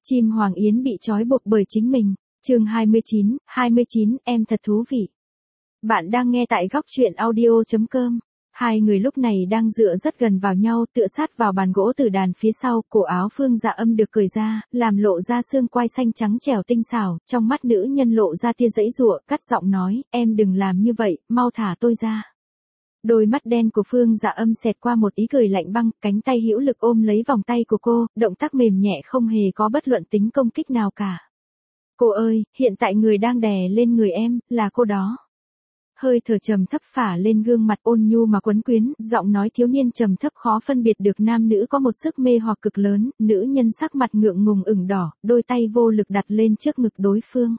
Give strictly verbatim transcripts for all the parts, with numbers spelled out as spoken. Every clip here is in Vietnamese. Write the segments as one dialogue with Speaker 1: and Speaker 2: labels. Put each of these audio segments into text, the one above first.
Speaker 1: Chim Hoàng Yến bị trói buộc bởi chính mình. Chương hai mươi chín, hai mươi chín, em thật thú vị. Bạn đang nghe tại góc truyện audio chấm com. Hai người lúc này đang dựa rất gần vào nhau, tựa sát vào bàn gỗ từ đàn phía sau, cổ áo Phương Dạ Âm được cởi ra, làm lộ ra xương quai xanh trắng trẻo tinh xảo, trong mắt nữ nhân lộ ra tia giãy giụa, cắt giọng nói, em đừng làm như vậy, mau thả tôi ra. Đôi mắt đen của Phương Dạ Âm xẹt qua một ý cười lạnh băng, cánh tay hữu lực ôm lấy vòng tay của cô, động tác mềm nhẹ không hề có bất luận tính công kích nào cả. Cô ơi, hiện tại người đang đè lên người em, là cô đó. Hơi thở trầm thấp phả lên gương mặt ôn nhu mà quấn quyến, giọng nói thiếu niên trầm thấp khó phân biệt được nam nữ có một sức mê hoặc cực lớn, nữ nhân sắc mặt ngượng ngùng ửng đỏ, đôi tay vô lực đặt lên trước ngực đối phương.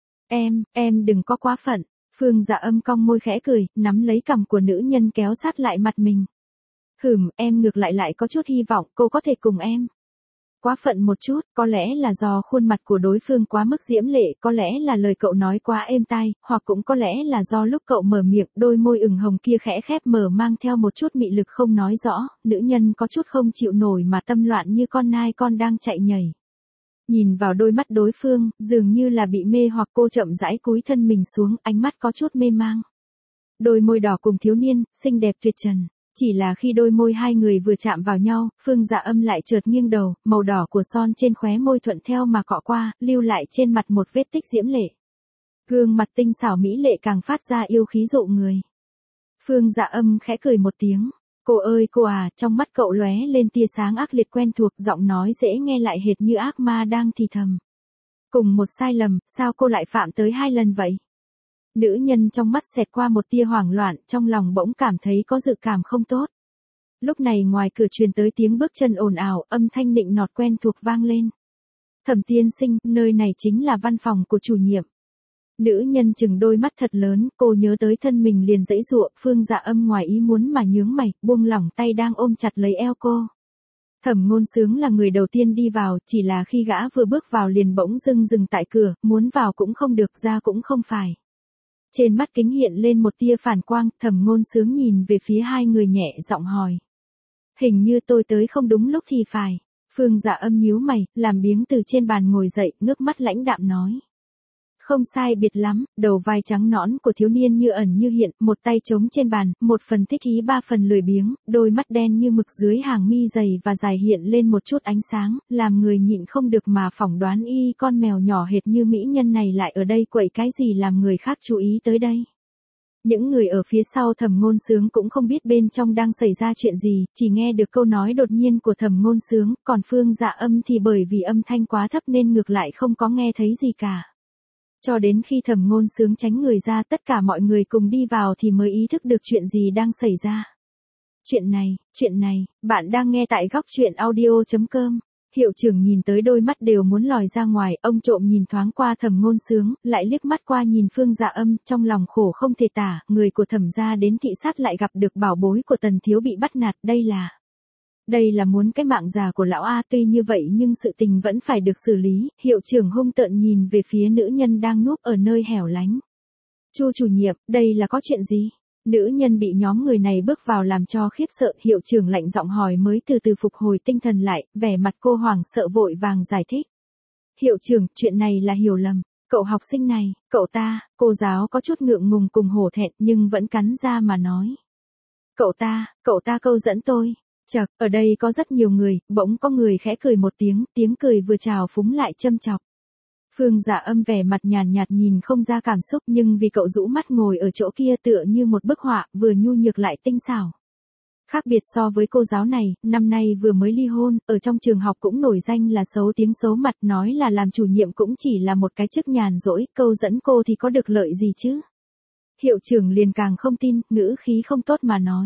Speaker 1: Em, em đừng có quá phận. Phương Dạ Âm cong môi khẽ cười, nắm lấy cằm của nữ nhân kéo sát lại mặt mình. Hửm, em ngược lại lại có chút hy vọng cô có thể cùng em. Quá phận một chút, có lẽ là do khuôn mặt của đối phương quá mức diễm lệ, có lẽ là lời cậu nói quá êm tai, hoặc cũng có lẽ là do lúc cậu mở miệng, đôi môi ửng hồng kia khẽ khép mở mang theo một chút mị lực không nói rõ, nữ nhân có chút không chịu nổi mà tâm loạn như con nai con đang chạy nhảy. Nhìn vào đôi mắt đối phương, dường như là bị mê hoặc cô chậm rãi cúi thân mình xuống, ánh mắt có chút mê mang. Đôi môi đỏ cùng thiếu niên, xinh đẹp tuyệt trần. Chỉ là khi đôi môi hai người vừa chạm vào nhau, Phương Dạ Âm lại chợt nghiêng đầu, màu đỏ của son trên khóe môi thuận theo mà cọ qua, lưu lại trên mặt một vết tích diễm lệ. Gương mặt tinh xảo mỹ lệ càng phát ra yêu khí dụ người. Phương Dạ Âm khẽ cười một tiếng. Cô ơi cô à, trong mắt cậu lóe lên tia sáng ác liệt quen thuộc, giọng nói dễ nghe lại hệt như ác ma đang thì thầm. Cùng một sai lầm, sao cô lại phạm tới hai lần vậy? Nữ nhân trong mắt xẹt qua một tia hoảng loạn, trong lòng bỗng cảm thấy có dự cảm không tốt. Lúc này ngoài cửa truyền tới tiếng bước chân ồn ào, âm thanh nịnh nọt quen thuộc vang lên. Thẩm tiên sinh, nơi này chính là văn phòng của chủ nhiệm. Nữ nhân chừng đôi mắt thật lớn, cô nhớ tới thân mình liền giãy giụa, Phương Dạ Âm ngoài ý muốn mà nhướng mày, buông lỏng tay đang ôm chặt lấy eo cô. Thẩm Ngôn Sướng là người đầu tiên đi vào, chỉ là khi gã vừa bước vào liền bỗng dưng dừng tại cửa, muốn vào cũng không được, ra cũng không phải. Trên mắt kính hiện lên một tia phản quang, Thẩm Ngôn Sướng nhìn về phía hai người nhẹ giọng hỏi. Hình như tôi tới không đúng lúc thì phải. Phương Dạ Âm nhíu mày, làm biếng từ trên bàn ngồi dậy, ngước mắt lãnh đạm nói. Không sai biệt lắm, đầu vai trắng nõn của thiếu niên như ẩn như hiện, một tay trống trên bàn, một phần thích ý ba phần lười biếng, đôi mắt đen như mực dưới hàng mi dày và dài hiện lên một chút ánh sáng, làm người nhịn không được mà phỏng đoán y con mèo nhỏ hệt như mỹ nhân này lại ở đây quậy cái gì làm người khác chú ý tới đây. Những người ở phía sau Thẩm Ngôn Sướng cũng không biết bên trong đang xảy ra chuyện gì, chỉ nghe được câu nói đột nhiên của Thẩm Ngôn Sướng, còn Phương Dạ Âm thì bởi vì âm thanh quá thấp nên ngược lại không có nghe thấy gì cả. Cho đến khi Thẩm Ngôn Sướng tránh người ra, tất cả mọi người cùng đi vào thì mới ý thức được chuyện gì đang xảy ra. Chuyện này, chuyện này, bạn đang nghe tại góc truyện audio chấm com. Hiệu trưởng nhìn tới đôi mắt đều muốn lòi ra ngoài, ông trộm nhìn thoáng qua Thẩm Ngôn Sướng, lại liếc mắt qua nhìn Phương Dạ Âm, trong lòng khổ không thể tả, người của Thẩm gia đến thị sát lại gặp được bảo bối của Tần thiếu bị bắt nạt, đây là... Đây là muốn cái mạng già của lão A, tuy như vậy nhưng sự tình vẫn phải được xử lý, hiệu trưởng hung tợn nhìn về phía nữ nhân đang núp ở nơi hẻo lánh. Chu chủ nhiệm, đây là có chuyện gì? Nữ nhân bị nhóm người này bước vào làm cho khiếp sợ, hiệu trưởng lạnh giọng hỏi mới từ từ phục hồi tinh thần lại, vẻ mặt cô hoảng sợ vội vàng giải thích. Hiệu trưởng, chuyện này là hiểu lầm, cậu học sinh này, cậu ta, cô giáo có chút ngượng ngùng cùng hổ thẹn nhưng vẫn cắn ra mà nói. Cậu ta, cậu ta câu dẫn tôi. Chậc, ở đây có rất nhiều người, bỗng có người khẽ cười một tiếng, tiếng cười vừa trào phúng lại châm chọc. Phương Dạ Âm vẻ mặt nhàn nhạt nhìn không ra cảm xúc nhưng vì cậu rũ mắt ngồi ở chỗ kia tựa như một bức họa, vừa nhu nhược lại tinh xảo. Khác biệt so với cô giáo này, năm nay vừa mới ly hôn, ở trong trường học cũng nổi danh là xấu tiếng xấu mặt, nói là làm chủ nhiệm cũng chỉ là một cái chức nhàn rỗi, câu dẫn cô thì có được lợi gì chứ? Hiệu trưởng liền càng không tin, ngữ khí không tốt mà nói.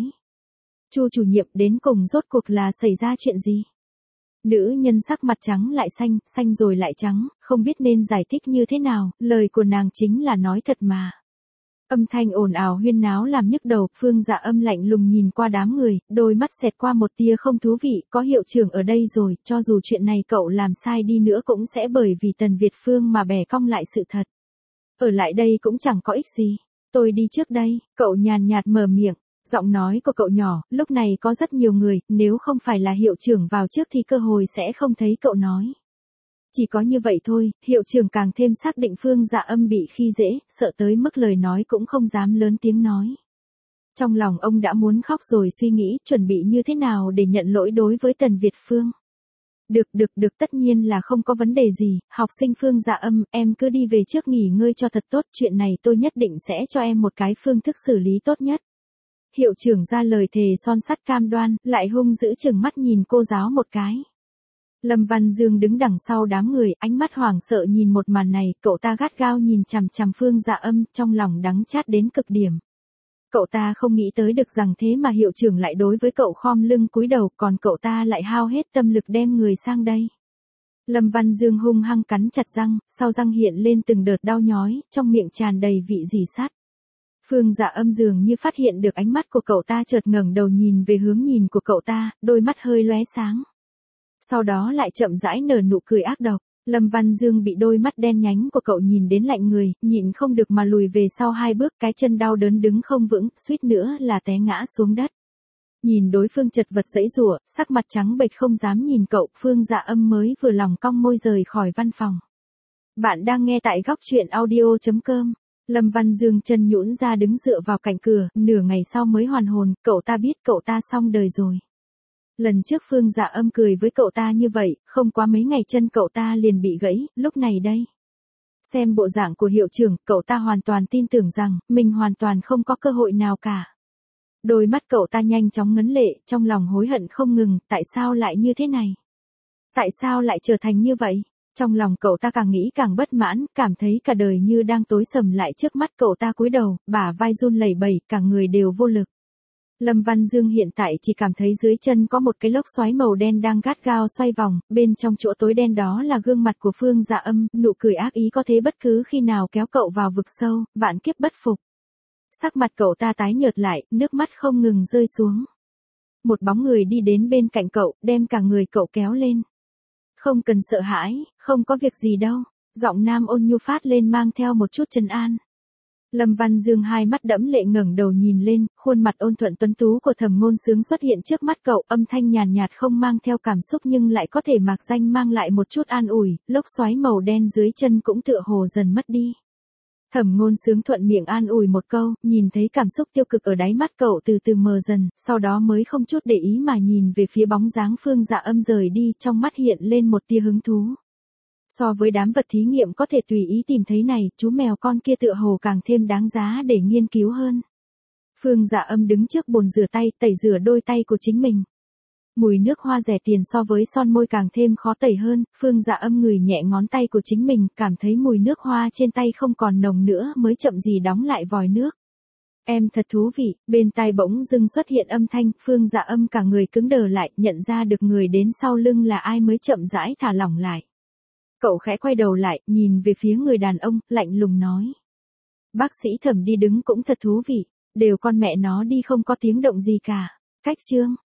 Speaker 1: Chu chủ nhiệm, đến cùng rốt cuộc là xảy ra chuyện gì? Nữ nhân sắc mặt trắng lại xanh, xanh rồi lại trắng, không biết nên giải thích như thế nào, lời của nàng chính là nói thật mà. Âm thanh ồn ào huyên náo làm nhức đầu, Phương Dạ Âm lạnh lùng nhìn qua đám người, đôi mắt xẹt qua một tia không thú vị, có hiệu trưởng ở đây rồi, cho dù chuyện này cậu làm sai đi nữa cũng sẽ bởi vì Tần Việt Phương mà bẻ cong lại sự thật. Ở lại đây cũng chẳng có ích gì, tôi đi trước đây, cậu nhàn nhạt mở miệng. Giọng nói của cậu nhỏ, lúc này có rất nhiều người, nếu không phải là hiệu trưởng vào trước thì cơ hội sẽ không thấy cậu nói. Chỉ có như vậy thôi, hiệu trưởng càng thêm xác định Phương Dạ Âm bị khi dễ, sợ tới mức lời nói cũng không dám lớn tiếng nói. Trong lòng ông đã muốn khóc rồi, suy nghĩ chuẩn bị như thế nào để nhận lỗi đối với Tần Việt Phương. Được được được, tất nhiên là không có vấn đề gì, học sinh Phương Dạ Âm, em cứ đi về trước nghỉ ngơi cho thật tốt, chuyện này tôi nhất định sẽ cho em một cái phương thức xử lý tốt nhất. Hiệu trưởng ra lời thề son sắt cam đoan, lại hung dữ chừng mắt nhìn cô giáo một cái. Lâm Văn Dương đứng đằng sau đám người, ánh mắt hoảng sợ nhìn một màn này, cậu ta gắt gao nhìn chằm chằm Phương Dạ Âm, trong lòng đắng chát đến cực điểm. Cậu ta không nghĩ tới được rằng thế mà hiệu trưởng lại đối với cậu khom lưng cúi đầu, còn cậu ta lại hao hết tâm lực đem người sang đây. Lâm Văn Dương hung hăng cắn chặt răng, sau răng hiện lên từng đợt đau nhói, trong miệng tràn đầy vị rỉ sắt. Phương Dạ Âm dường như phát hiện được ánh mắt của cậu ta, chợt ngẩng đầu nhìn về hướng nhìn của cậu ta, đôi mắt hơi lóe sáng. Sau đó lại chậm rãi nở nụ cười ác độc. Lâm Văn Dương bị đôi mắt đen nhánh của cậu nhìn đến lạnh người, nhịn không được mà lùi về sau hai bước, cái chân đau đớn đứng không vững, suýt nữa là té ngã xuống đất. Nhìn đối phương chật vật giãy giụa, sắc mặt trắng bệch không dám nhìn cậu, Phương Dạ Âm mới vừa lòng cong môi rời khỏi văn phòng. Bạn đang nghe tại góc truyện audio chấm com. Lâm Văn Dương chân nhũn ra đứng dựa vào cạnh cửa, nửa ngày sau mới hoàn hồn, cậu ta biết cậu ta xong đời rồi. Lần trước Phương Dạ Âm cười với cậu ta như vậy, không quá mấy ngày chân cậu ta liền bị gãy, lúc này đây. Xem bộ dạng của hiệu trưởng, cậu ta hoàn toàn tin tưởng rằng, mình hoàn toàn không có cơ hội nào cả. Đôi mắt cậu ta nhanh chóng ngấn lệ, trong lòng hối hận không ngừng, tại sao lại như thế này? Tại sao lại trở thành như vậy? Trong lòng cậu ta càng nghĩ càng bất mãn, cảm thấy cả đời như đang tối sầm lại trước mắt, cậu ta cúi đầu, bả vai run lẩy bẩy, cả người đều vô lực. Lâm Văn Dương hiện tại chỉ cảm thấy dưới chân có một cái lốc xoáy màu đen đang gắt gao xoay vòng, bên trong chỗ tối đen đó là gương mặt của Phương Dạ Âm, nụ cười ác ý có thế bất cứ khi nào kéo cậu vào vực sâu, vạn kiếp bất phục. Sắc mặt cậu ta tái nhợt lại, nước mắt không ngừng rơi xuống. Một bóng người đi đến bên cạnh cậu, đem cả người cậu kéo lên. Không cần sợ hãi, không có việc gì đâu, giọng nam ôn nhu phát lên mang theo một chút trấn an. Lâm Văn Dương hai mắt đẫm lệ ngẩng đầu nhìn lên, khuôn mặt ôn thuận tuấn tú của Thẩm Ngôn Sướng xuất hiện trước mắt cậu, âm thanh nhàn nhạt không mang theo cảm xúc nhưng lại có thể mạc danh mang lại một chút an ủi, lốc xoáy màu đen dưới chân cũng tựa hồ dần mất đi. Thẩm Ngôn Sướng thuận miệng an ủi một câu, nhìn thấy cảm xúc tiêu cực ở đáy mắt cậu từ từ mờ dần, sau đó mới không chút để ý mà nhìn về phía bóng dáng Phương Dạ Âm rời đi, trong mắt hiện lên một tia hứng thú. So với đám vật thí nghiệm có thể tùy ý tìm thấy này, chú mèo con kia tựa hồ càng thêm đáng giá để nghiên cứu hơn. Phương Dạ Âm đứng trước bồn rửa tay, tẩy rửa đôi tay của chính mình. Mùi nước hoa rẻ tiền so với son môi càng thêm khó tẩy hơn, Phương Dạ Âm ngửi nhẹ ngón tay của chính mình, cảm thấy mùi nước hoa trên tay không còn nồng nữa mới chậm gì đóng lại vòi nước. Em thật thú vị, bên tai bỗng dưng xuất hiện âm thanh, Phương Dạ Âm cả người cứng đờ lại, nhận ra được người đến sau lưng là ai mới chậm rãi thả lỏng lại. Cậu khẽ quay đầu lại, nhìn về phía người đàn ông, lạnh lùng nói. Bác sĩ Thẩm đi đứng cũng thật thú vị, đều con mẹ nó đi không có tiếng động gì cả. Cách chương,